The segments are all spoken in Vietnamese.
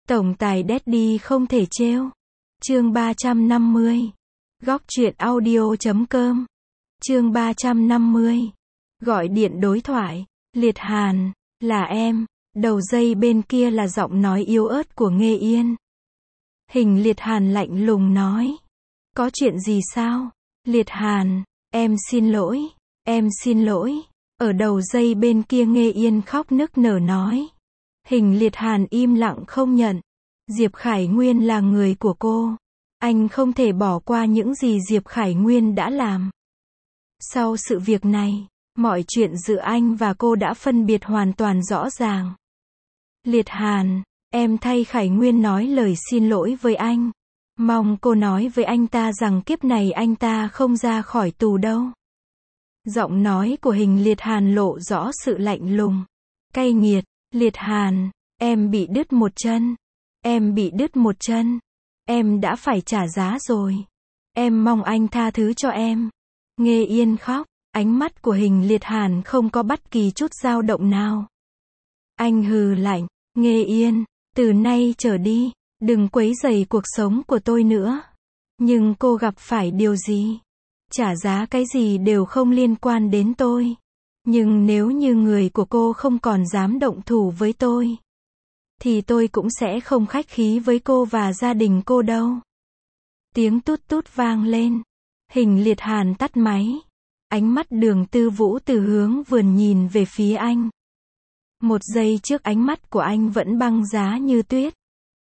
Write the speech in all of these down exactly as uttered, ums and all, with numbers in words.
Tổng tài Daddy không thể trêu. Chương ba trăm năm mươi. Góc truyện audio chấm com. Chương ba trăm năm mươi. Gọi điện đối thoại. Liệt Hàn, là em. Đầu dây bên kia là giọng nói yếu ớt của Nghê Yên. Hình Liệt Hàn lạnh lùng nói. Có chuyện gì sao? Liệt Hàn, em xin lỗi, em xin lỗi. Ở đầu dây bên kia Nghê Yên khóc nức nở nói. Hình Liệt Hàn im lặng không nhận. Diệp Khải Nguyên là người của cô. Anh không thể bỏ qua những gì Diệp Khải Nguyên đã làm. Sau sự việc này, mọi chuyện giữa anh và cô đã phân biệt hoàn toàn rõ ràng. Liệt Hàn, em thay Khải Nguyên nói lời xin lỗi với anh. Mong cô nói với anh ta rằng kiếp này anh ta không ra khỏi tù đâu. Giọng nói của Hình Liệt Hàn lộ rõ sự lạnh lùng, cay nghiệt. Liệt Hàn, em bị đứt một chân. Em bị đứt một chân. Em đã phải trả giá rồi. Em mong anh tha thứ cho em. Nghê Yên khóc. Ánh mắt của Hình Liệt Hàn không có bất kỳ chút dao động nào. Anh hừ lạnh. Nghê Yên, từ nay trở đi, đừng quấy rầy cuộc sống của tôi nữa. Nhưng cô gặp phải điều gì? Trả giá cái gì đều không liên quan đến tôi. Nhưng nếu như người của cô không còn dám động thủ với tôi, thì tôi cũng sẽ không khách khí với cô và gia đình cô đâu. Tiếng tút tút vang lên. Hình Liệt Hàn tắt máy. Ánh mắt Đường Tư Vũ từ hướng vườn nhìn về phía anh. Một giây trước ánh mắt của anh vẫn băng giá như tuyết.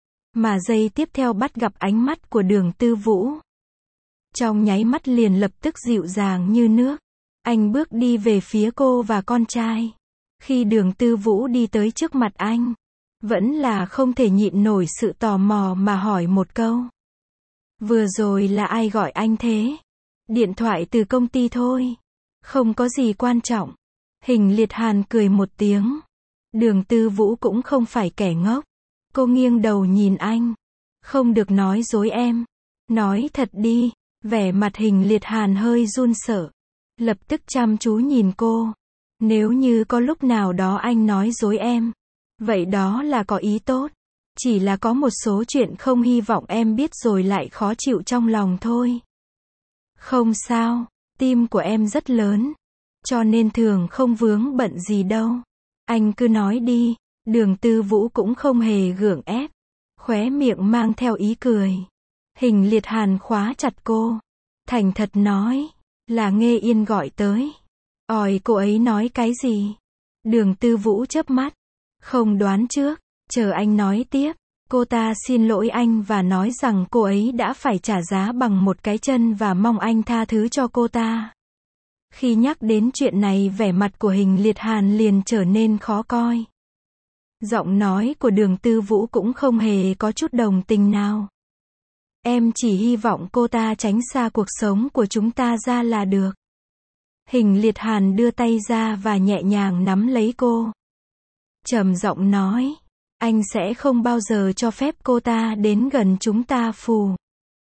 Mà giây tiếp theo bắt gặp ánh mắt của Đường Tư Vũ. Trong nháy mắt liền lập tức dịu dàng như nước. Anh bước đi về phía cô và con trai. Khi Đường Tư Vũ đi tới trước mặt anh, vẫn là không thể nhịn nổi sự tò mò mà hỏi một câu. Vừa rồi là ai gọi anh thế? Điện thoại từ công ty thôi. Không có gì quan trọng. Hình Liệt Hàn cười một tiếng. Đường Tư Vũ cũng không phải kẻ ngốc. Cô nghiêng đầu nhìn anh. Không được nói dối em. Nói thật đi. Vẻ mặt Hình Liệt Hàn hơi run sợ. Lập tức chăm chú nhìn cô. Nếu như có lúc nào đó anh nói dối em, vậy đó là có ý tốt. Chỉ là có một số chuyện không hy vọng em biết rồi lại khó chịu trong lòng thôi. Không sao, tim của em rất lớn. Cho nên thường không vướng bận gì đâu. Anh cứ nói đi. Đường Tư Vũ cũng không hề gượng ép. Khóe miệng mang theo ý cười. Hình Liệt Hàn khóa chặt cô. Thành thật nói. Là Nghê Yên gọi tới. Ỏi cô ấy nói cái gì? Đường Tư Vũ chớp mắt. Không đoán trước. Chờ anh nói tiếp. Cô ta xin lỗi anh và nói rằng cô ấy đã phải trả giá bằng một cái chân và mong anh tha thứ cho cô ta. Khi nhắc đến chuyện này vẻ mặt của Hình Liệt Hàn liền trở nên khó coi. Giọng nói của Đường Tư Vũ cũng không hề có chút đồng tình nào. Em chỉ hy vọng cô ta tránh xa cuộc sống của chúng ta ra là được. Hình Liệt Hàn đưa tay ra và nhẹ nhàng nắm lấy cô. Trầm giọng nói. Anh sẽ không bao giờ cho phép cô ta đến gần chúng ta phù.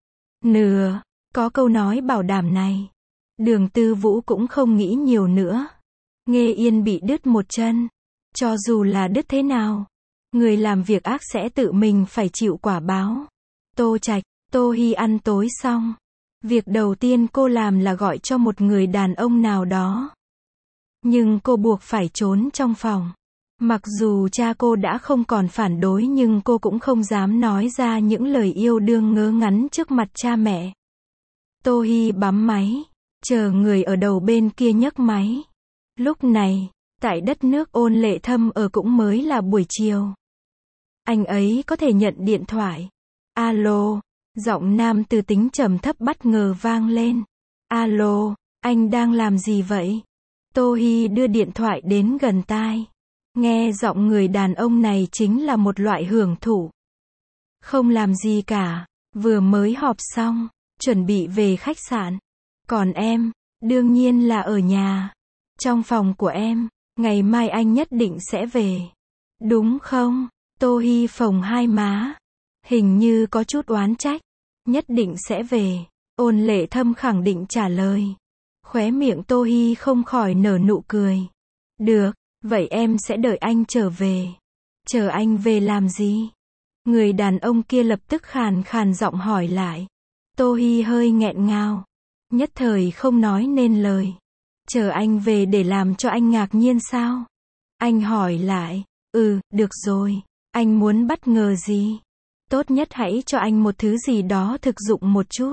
Nửa. Có câu nói bảo đảm này. Đường Tư Vũ cũng không nghĩ nhiều nữa. Nghê Yên bị đứt một chân. Cho dù là đứt thế nào, người làm việc ác sẽ tự mình phải chịu quả báo. Tô Trạch, Tô Hy ăn tối xong. Việc đầu tiên cô làm là gọi cho một người đàn ông nào đó. Nhưng cô buộc phải trốn trong phòng. Mặc dù cha cô đã không còn phản đối nhưng cô cũng không dám nói ra những lời yêu đương ngớ ngắn trước mặt cha mẹ. Tô Hy bấm máy. Chờ người ở đầu bên kia nhấc máy. Lúc này, tại đất nước Ôn Lệ Thâm ở cũng mới là buổi chiều. Anh ấy có thể nhận điện thoại. Alo. Giọng nam từ tính trầm thấp bất ngờ vang lên. Alo, anh đang làm gì vậy? Tô Hy đưa điện thoại đến gần tai. Nghe giọng người đàn ông này chính là một loại hưởng thụ. Không làm gì cả, vừa mới họp xong, chuẩn bị về khách sạn. Còn em, đương nhiên là ở nhà. Trong phòng của em, ngày mai anh nhất định sẽ về. Đúng không? Tô Hy phồng hai má. Hình như có chút oán trách. Nhất định sẽ về. Ôn Lệ Thâm khẳng định trả lời. Khóe miệng Tô Hy không khỏi nở nụ cười. Được, vậy em sẽ đợi anh trở về. Chờ anh về làm gì? Người đàn ông kia lập tức khàn khàn giọng hỏi lại. Tô Hi hơi nghẹn ngào, nhất thời không nói nên lời. Chờ anh về để làm cho anh ngạc nhiên sao? Anh hỏi lại. Ừ, được rồi. Anh muốn bất ngờ gì? Tốt nhất hãy cho anh một thứ gì đó thực dụng một chút.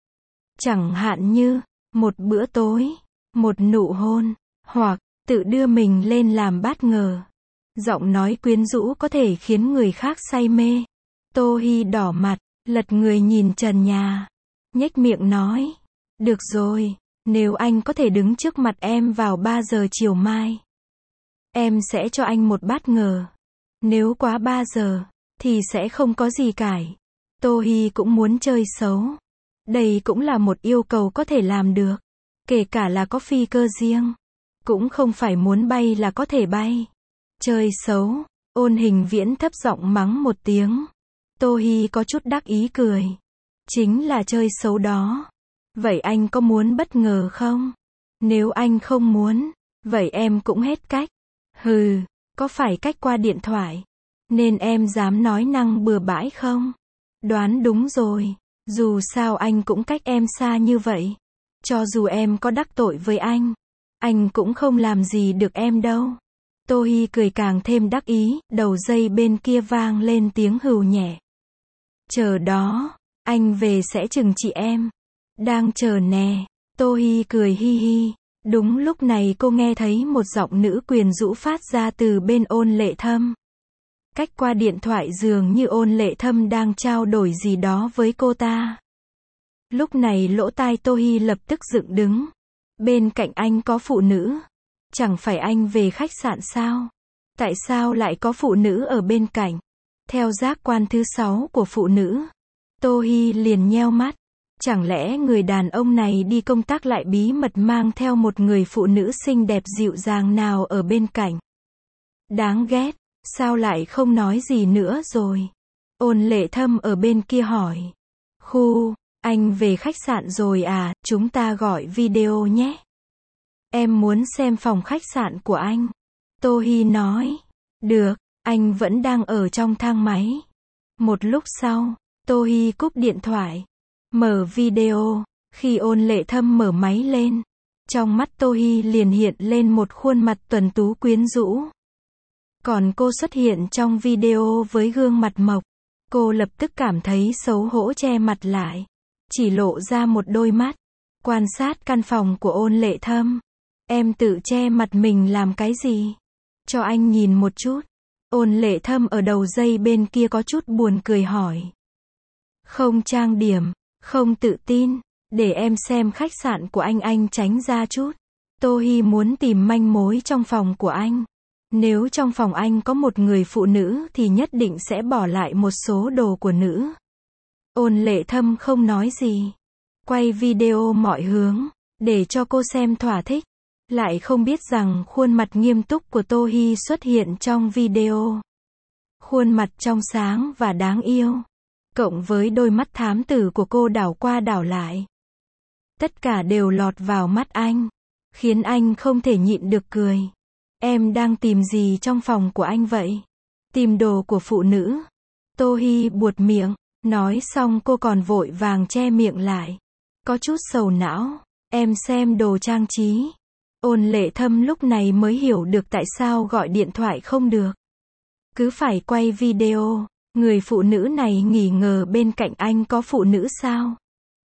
Chẳng hạn như, một bữa tối, một nụ hôn, hoặc, tự đưa mình lên làm bất ngờ. Giọng nói quyến rũ có thể khiến người khác say mê. Tô Hi đỏ mặt, lật người nhìn trần nhà. Nhếch miệng nói. Được rồi, nếu anh có thể đứng trước mặt em vào ba giờ chiều mai, em sẽ cho anh một bất ngờ. Nếu quá ba giờ, thì sẽ không có gì cải. Tô Hi cũng muốn chơi xấu. Đây cũng là một yêu cầu có thể làm được. Kể cả là có phi cơ riêng. Cũng không phải muốn bay là có thể bay. Chơi xấu. Ôn Hình Viễn thấp giọng mắng một tiếng. Tô Hi có chút đắc ý cười. Chính là chơi xấu đó. Vậy anh có muốn bất ngờ không? Nếu anh không muốn, vậy em cũng hết cách. Hừ, có phải cách qua điện thoại, nên em dám nói năng bừa bãi không? Đoán đúng rồi. Dù sao anh cũng cách em xa như vậy. Cho dù em có đắc tội với anh, anh cũng không làm gì được em đâu. Tô Hi cười càng thêm đắc ý, đầu dây bên kia vang lên tiếng hừu nhẹ. Chờ đó, anh về sẽ trừng trị em. Đang chờ nè. Tô Hi cười hi hi. Đúng lúc này cô nghe thấy một giọng nữ quyến rũ phát ra từ bên Ôn Lệ Thâm. Cách qua điện thoại dường như Ôn Lệ Thâm đang trao đổi gì đó với cô ta. Lúc này lỗ tai Tô Hi lập tức dựng đứng. Bên cạnh anh có phụ nữ. Chẳng phải anh về khách sạn sao? Tại sao lại có phụ nữ ở bên cạnh? Theo giác quan thứ sáu của phụ nữ, Tô Hi liền nheo mắt. Chẳng lẽ người đàn ông này đi công tác lại bí mật mang theo một người phụ nữ xinh đẹp dịu dàng nào ở bên cạnh? Đáng ghét, sao lại không nói gì nữa rồi? Ôn Lệ Thâm ở bên kia hỏi. Khu, anh về khách sạn rồi à, chúng ta gọi video nhé. Em muốn xem phòng khách sạn của anh. Tô Hi nói. Được, anh vẫn đang ở trong thang máy. Một lúc sau, Tô Hi cúp điện thoại. Mở video, khi Ôn Lệ Thâm mở máy lên, trong mắt Tô Hi liền hiện lên một khuôn mặt tuấn tú quyến rũ. Còn cô xuất hiện trong video với gương mặt mộc, cô lập tức cảm thấy xấu hổ che mặt lại, chỉ lộ ra một đôi mắt, quan sát căn phòng của Ôn Lệ Thâm. Em tự che mặt mình làm cái gì? Cho anh nhìn một chút. Ôn Lệ Thâm ở đầu dây bên kia có chút buồn cười hỏi. Không trang điểm, không tự tin, để em xem khách sạn của anh anh tránh ra chút. Tô Hi muốn tìm manh mối trong phòng của anh. Nếu trong phòng anh có một người phụ nữ thì nhất định sẽ bỏ lại một số đồ của nữ. Ôn Lệ Thâm không nói gì. Quay video mọi hướng, để cho cô xem thỏa thích. Lại không biết rằng khuôn mặt nghiêm túc của Tô Hi xuất hiện trong video. Khuôn mặt trong sáng và đáng yêu. Cộng với đôi mắt thám tử của cô đảo qua đảo lại. Tất cả đều lọt vào mắt anh. Khiến anh không thể nhịn được cười. Em đang tìm gì trong phòng của anh vậy? Tìm đồ của phụ nữ. Tô Hi buột miệng. Nói xong cô còn vội vàng che miệng lại. Có chút sầu não. Em xem đồ trang trí. Ôn Lệ Thâm lúc này mới hiểu được tại sao gọi điện thoại không được. Cứ phải quay video. Người phụ nữ này nghi ngờ bên cạnh anh có phụ nữ sao?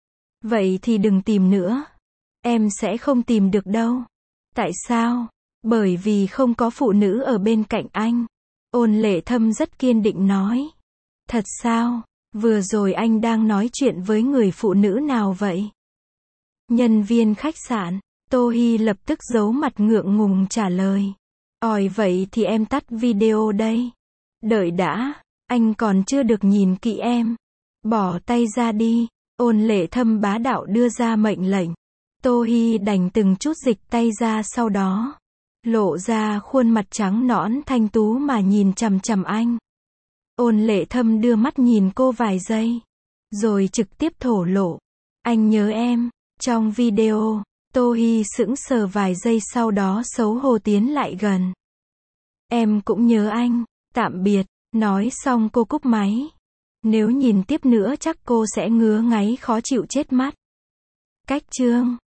Vậy thì đừng tìm nữa. Em sẽ không tìm được đâu. Tại sao? Bởi vì không có phụ nữ ở bên cạnh anh. Ôn Lệ Thâm rất kiên định nói. Thật sao? Vừa rồi anh đang nói chuyện với người phụ nữ nào vậy? Nhân viên khách sạn. Tô Hi lập tức giấu mặt ngượng ngùng trả lời. Ỏi vậy thì em tắt video đây. Đợi đã, anh còn chưa được nhìn kỹ em. Bỏ tay ra đi. Ôn Lệ Thâm bá đạo đưa ra mệnh lệnh. Tô Hi đành từng chút dịch tay ra, sau đó lộ ra khuôn mặt trắng nõn thanh tú mà nhìn chằm chằm anh. Ôn Lệ Thâm đưa mắt nhìn cô vài giây, rồi trực tiếp thổ lộ. Anh nhớ em. Trong video, Tô Hi sững sờ vài giây, sau đó xấu hổ tiến lại gần. Em cũng nhớ anh. Tạm biệt. Nói xong cô cúp máy. Nếu nhìn tiếp nữa chắc cô sẽ ngứa ngáy khó chịu chết mắt. Cách chương